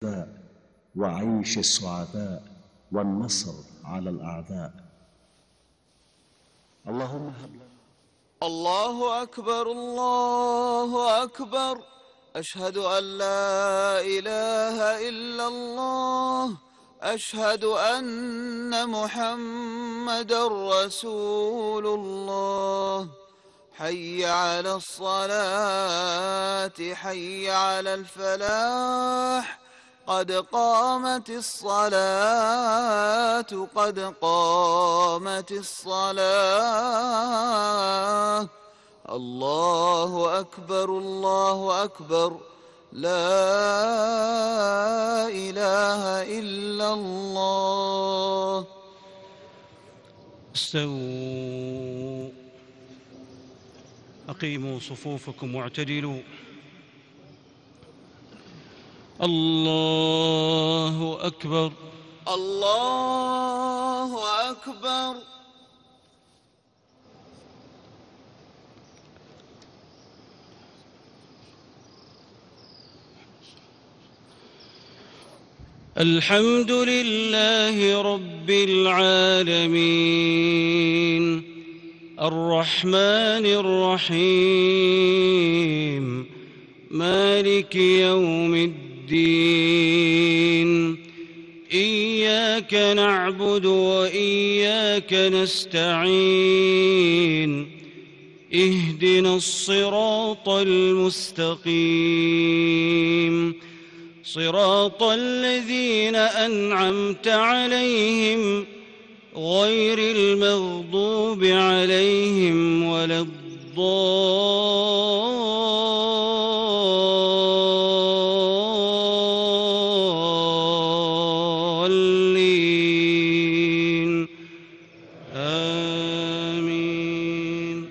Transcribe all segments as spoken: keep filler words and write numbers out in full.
وعيش السعداء والنصر على الأعداء. اللهم هب لنا. الله أكبر الله أكبر، أشهد أن لا إله إلا الله، أشهد أن محمدًا رسول الله. حي على الصلاة حي على الفلاح، قد قامت الصلاة قد قامت الصلاة. الله أكبر الله أكبر، لا إله إلا الله. استووا، أقيموا صفوفكم واعتدلوا. الله أكبر الله أكبر. الحمد لله رب العالمين، الرحمن الرحيم، مالك يوم الدين. إياك نعبد وإياك نستعين، اهدنا الصراط المستقيم، صراط الذين أنعمت عليهم غير المغضوب عليهم ولا الضالين. آمين.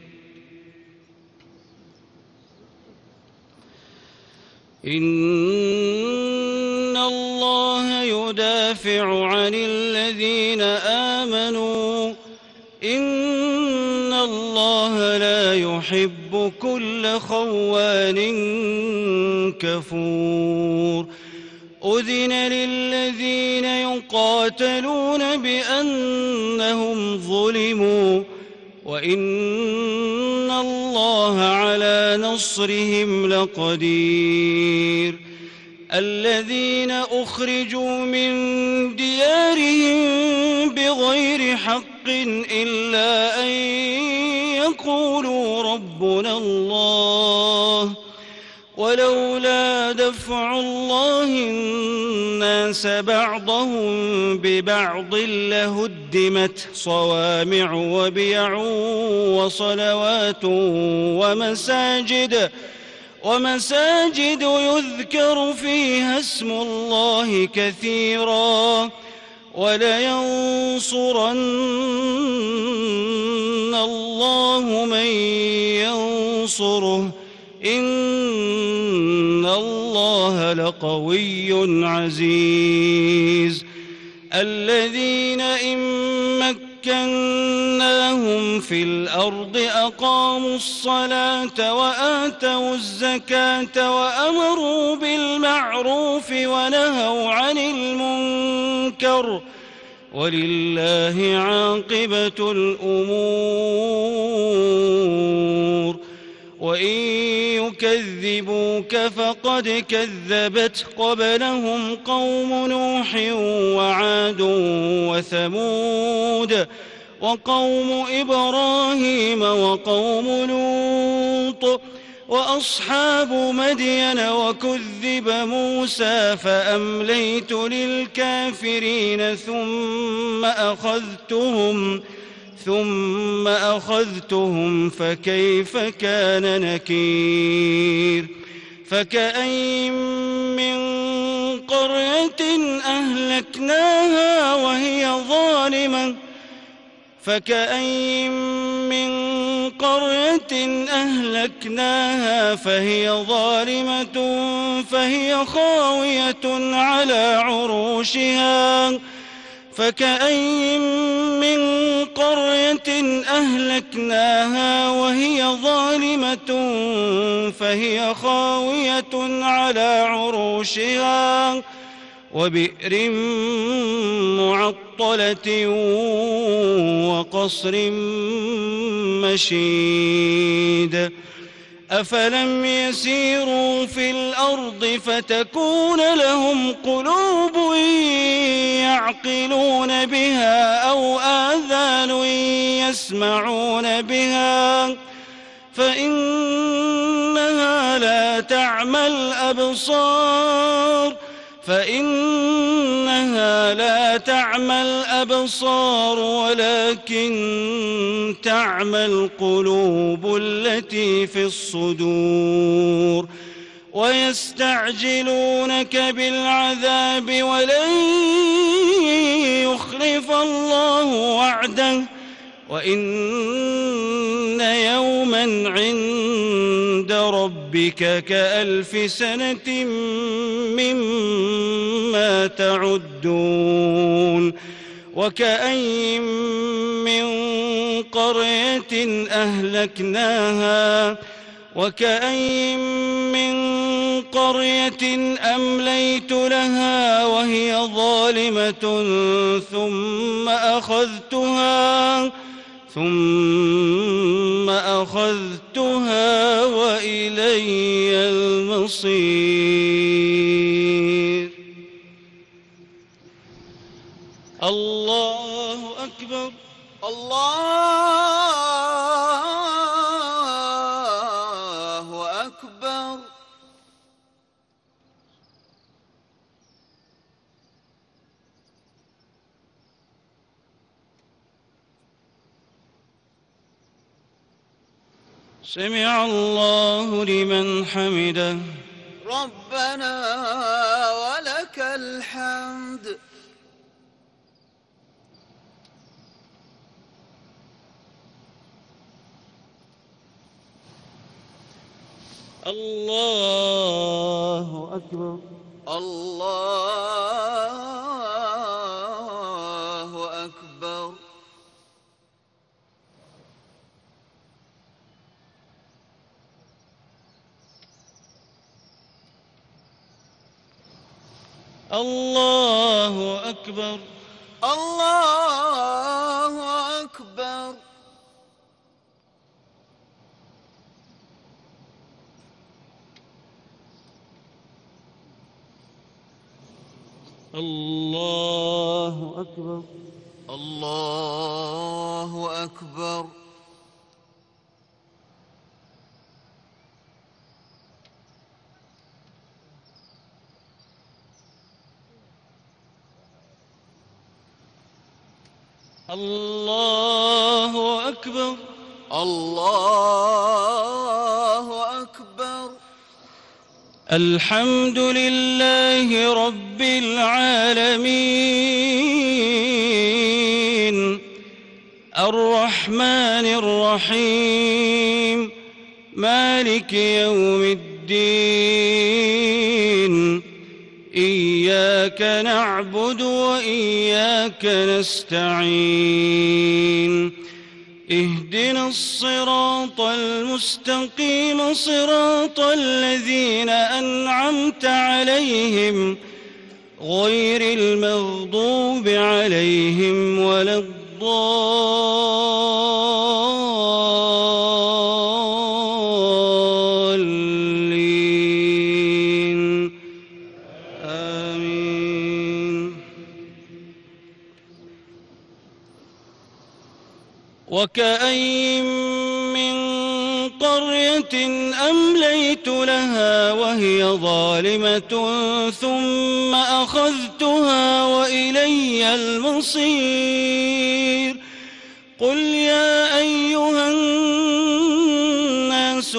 إن الله يدافع عن الذين آمنوا، إن الله لا يحب كل خوان كفور. أذن للذين يقاتلون بأنهم ظلموا، وإن الله على نصرهم لقدير. الذين أخرجوا من ديارهم بغير حق إلا أن يقولوا ربنا الله، ولولا دفع الله الناس بعضهم ببعض لهدمت صوامع وبيع وصلوات ومساجد ومساجد يذكر فيها اسم الله كثيرا، ولينصرن الله من ينصره، إن الله لقوي عزيز. الذين إن مكناهم في الأرض أقاموا الصلاة وآتوا الزكاة وأمروا بالمعروف ونهوا عن المنكر، ولله عاقبة الأمور. وإن يكذبوك فقد كذبت قبلهم قوم نوح وعاد وثمود وقوم إبراهيم وقوم لوط وأصحاب مدين، وكذب موسى فأمليت للكافرين ثم أخذتهم ثم أخذتهم فكيف كان نكير. فكأين من قرية أهلكناها وهي ظالمة فكأين من قرية أهلكناها فهي ظالمة فهي خاوية على عروشها فكأين من قرية أهلكناها وهي ظالمة فهي خاوية على عروشها وبئر معطلة وقصر مشيد أفلم يسيروا في الأرض فتكون لهم قلوب يعقلون بها أو آذان يسمعون بها فإنها لا تعمى الأبصار فإنها لا تعمى الأبصار ولكن تعمى القلوب التي في الصدور ويستعجلونك بالعذاب ولن يخلف الله وعده وإن يوما عند ربك كألف سنة مما تعدون وكأين من قرية أهلكناها وكأين من قرية أمليت لها وهي ظالمة ثم أخذتها ثم أخذتها وإلي المصير. الله أكبر. الله أكبر. سمع الله لمن حمده. ربنا ولك الحمد. الله أكبر. الله أكبر. الله أكبر. الله أكبر. الله أكبر. الله أكبر. الله أكبر. الله أكبر. الحمد لله رب العالمين الرحمن الرحيم مالك يوم الدين إياك نعبد وإياك نستعين اهدنا الصراط المستقيم صراط الذين أنعمت عليهم غير المغضوب عليهم ولا الضالين آمين. وكأين من قرية أمليت لها وهي ظالمة ثم أخذتها وإلي المصير. قل يا أيها الناس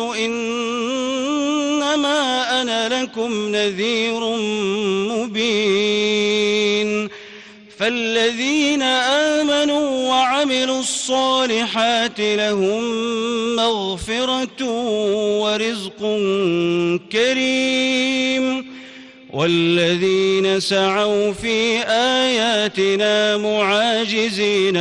إنما أنا لكم نذير مبين فالذين آمنوا وعملوا الصالحات لهم مغفرة ورزق كريم والذين سعوا في آياتنا معاجزين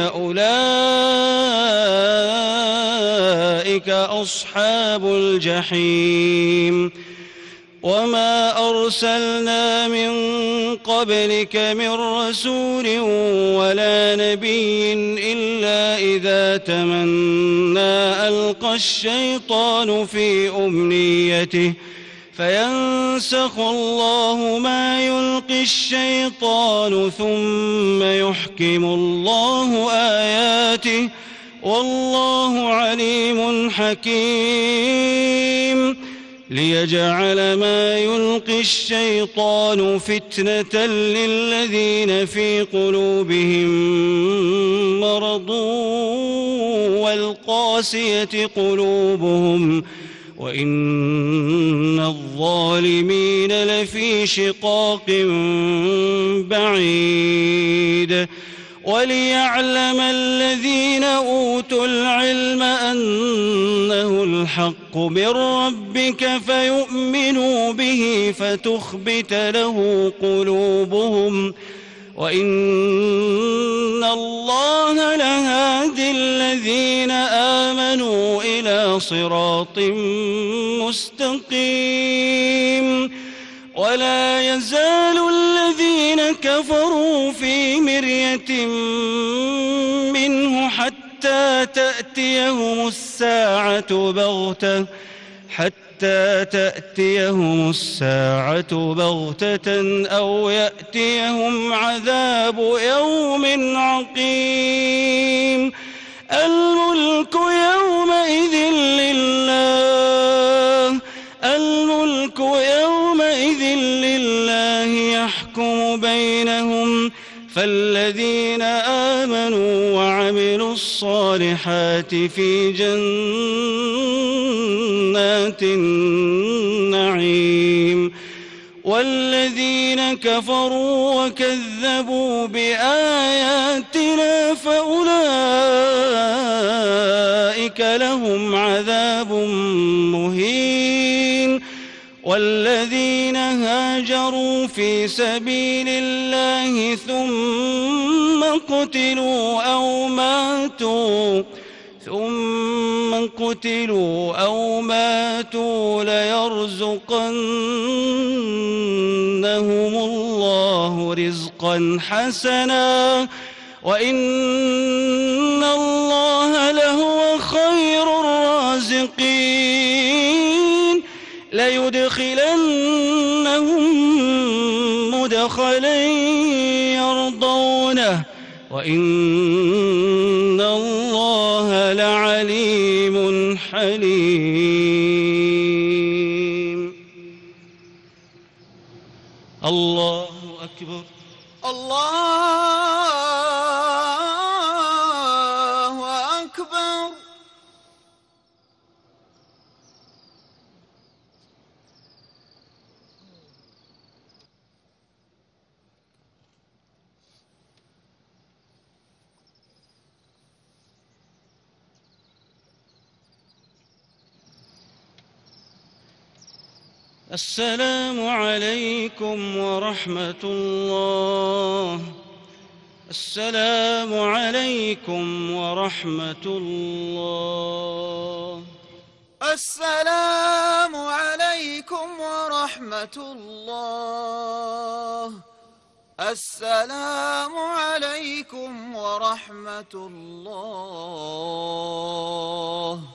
أولئك أصحاب الجحيم وما أرسلنا من قبلك من رسول ولا نبي إلا إذا تمنى ألقى الشيطان في أمنيته فينسخ الله ما يلقي الشيطان ثم يحكم الله آياته والله عليم حكيم ليجعل ما يلقي الشيطان فتنة للذين في قلوبهم مرض والقاسية قلوبهم وإن الظالمين لفي شقاق بعيد وليعلم الذين أوتوا العلم أنه الحق من ربك فيؤمنوا به فتخبت له قلوبهم وإن الله لهادي الذين آمنوا إلى صراط مستقيم ولا يزال الذين كفروا في مرية منه حتى تأتيهم الساعة بغتة حتى تأتيهم الساعة بغتة أو يأتيهم عذاب يوم عقيم الملك يومئذ لله الملك يومئذ لله يحكم بينهم فالذين آمنوا وعملوا الصالحات في جنات النعيم والذين كفروا وكذبوا بآياتنا فأولئك لهم عذاب مهين والذين هاجروا في سبيل الله ثم قتلوا أو ماتوا ثم قتلوا أو ماتوا ليرزقنهم الله رزقا حسنا وإن الله لهو خير الرازقين ليدخلنهم مدخلا يرضونه وإن الله لعليم حليم الله أكبر الله أكبر السلام عليكم ورحمة الله السلام عليكم ورحمة الله السلام عليكم ورحمة الله السلام عليكم ورحمة الله